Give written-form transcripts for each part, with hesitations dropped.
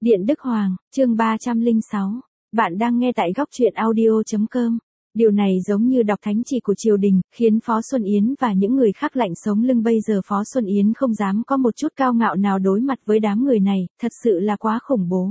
Điện Đức Hoàng, chương 306. Bạn đang nghe tại góc truyện audio.com. Điều này giống như đọc thánh chỉ của triều đình, khiến Phó Xuân Yến và những người khác lạnh sống lưng. Bây giờ Phó Xuân Yến không dám có một chút cao ngạo nào đối mặt với đám người này, thật sự là quá khủng bố.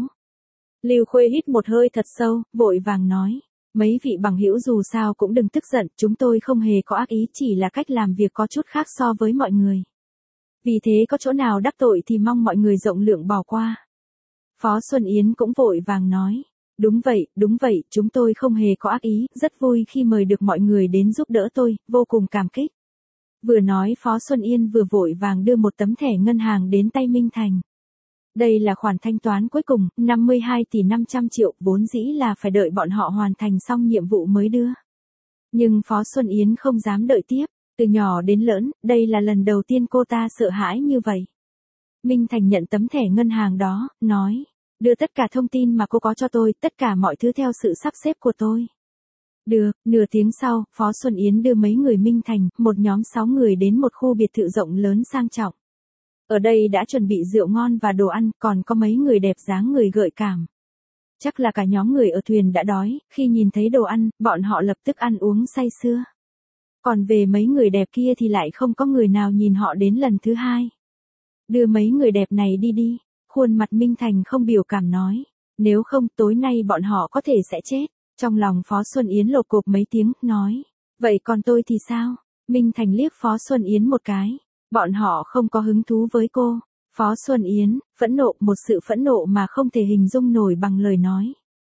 Lưu Khuê hít một hơi thật sâu, vội vàng nói. Mấy vị bằng hữu dù sao cũng đừng tức giận, chúng tôi không hề có ác ý, chỉ là cách làm việc có chút khác so với mọi người. Vì thế có chỗ nào đắc tội thì mong mọi người rộng lượng bỏ qua. Phó Xuân Yến cũng vội vàng nói. Đúng vậy, chúng tôi không hề có ác ý, rất vui khi mời được mọi người đến giúp đỡ tôi, vô cùng cảm kích. Vừa nói Phó Xuân Yên vừa vội vàng đưa một tấm thẻ ngân hàng đến tay Minh Thành. Đây là khoản thanh toán cuối cùng, 52 tỷ 500 triệu, vốn dĩ là phải đợi bọn họ hoàn thành xong nhiệm vụ mới đưa. Nhưng Phó Xuân Yến không dám đợi tiếp, từ nhỏ đến lớn, đây là lần đầu tiên cô ta sợ hãi như vậy. Minh Thành nhận tấm thẻ ngân hàng đó, nói, đưa tất cả thông tin mà cô có cho tôi, tất cả mọi thứ theo sự sắp xếp của tôi. Được, nửa tiếng sau, Phó Xuân Yến đưa mấy người Minh Thành, một nhóm 6 người đến một khu biệt thự rộng lớn sang trọng. Ở đây đã chuẩn bị rượu ngon và đồ ăn, còn có mấy người đẹp dáng người gợi cảm. Chắc là cả nhóm người ở thuyền đã đói, khi nhìn thấy đồ ăn, bọn họ lập tức ăn uống say sưa. Còn về mấy người đẹp kia thì lại không có người nào nhìn họ đến lần thứ hai. Đưa mấy người đẹp này đi. Khuôn mặt Minh Thành không biểu cảm nói. Nếu không tối nay bọn họ có thể sẽ chết. Trong lòng Phó Xuân Yến lột cộp mấy tiếng, nói. Vậy còn tôi thì sao? Minh Thành liếc Phó Xuân Yến một cái. Bọn họ không có hứng thú với cô. Phó Xuân Yến, phẫn nộ, một sự phẫn nộ mà không thể hình dung nổi bằng lời nói.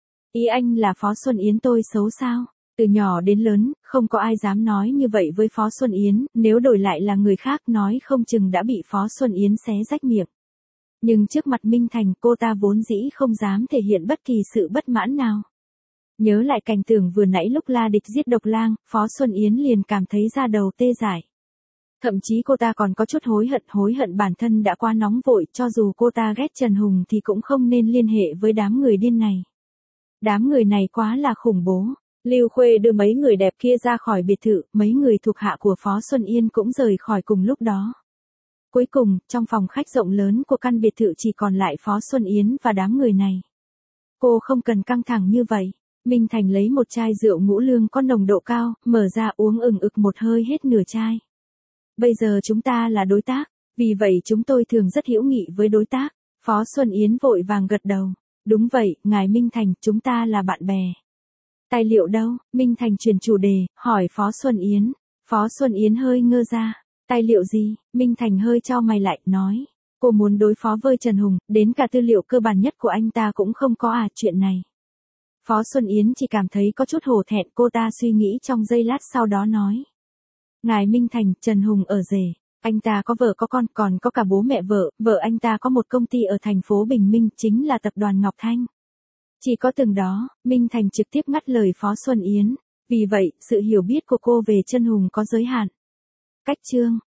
Ý anh là Phó Xuân Yến tôi xấu sao? Từ nhỏ đến lớn, không có ai dám nói như vậy với Phó Xuân Yến, nếu đổi lại là người khác nói không chừng đã bị Phó Xuân Yến xé rách miệng. Nhưng trước mặt Minh Thành cô ta vốn dĩ không dám thể hiện bất kỳ sự bất mãn nào. Nhớ lại cảnh tượng vừa nãy lúc La Địch giết Độc Lang, Phó Xuân Yến liền cảm thấy da đầu tê dại. Thậm chí cô ta còn có chút hối hận bản thân đã quá nóng vội, cho dù cô ta ghét Trần Hùng thì cũng không nên liên hệ với đám người điên này. Đám người này quá là khủng bố. Lưu Khuê đưa mấy người đẹp kia ra khỏi biệt thự, mấy người thuộc hạ của Phó Xuân Yên cũng rời khỏi cùng lúc đó. Cuối cùng, trong phòng khách rộng lớn của căn biệt thự chỉ còn lại Phó Xuân Yến và đám người này. Cô không cần căng thẳng như vậy. Minh Thành lấy một chai rượu ngũ lương có nồng độ cao, mở ra uống ừng ực một hơi hết nửa chai. Bây giờ chúng ta là đối tác, vì vậy chúng tôi thường rất hữu nghị với đối tác. Phó Xuân Yến vội vàng gật đầu. Đúng vậy, ngài Minh Thành, chúng ta là bạn bè. Tài liệu đâu? Minh Thành chuyển chủ đề, hỏi Phó Xuân Yến. Phó Xuân Yến hơi ngơ ra. Tài liệu gì? Minh Thành hơi chau mày lại, nói. Cô muốn đối phó với Trần Hùng, đến cả tư liệu cơ bản nhất của anh ta cũng không có chuyện này. Phó Xuân Yến chỉ cảm thấy có chút hổ thẹn, cô ta suy nghĩ trong giây lát sau đó nói. Ngài Minh Thành, Trần Hùng ở rể. Anh ta có vợ có con, còn có cả bố mẹ vợ anh ta có một công ty ở thành phố Bình Minh, chính là tập đoàn Ngọc Thanh. Chỉ có từng đó, Minh Thành trực tiếp ngắt lời Phó Xuân Yến. Vì vậy, sự hiểu biết của cô về Trần Hùng có giới hạn. Cách chương.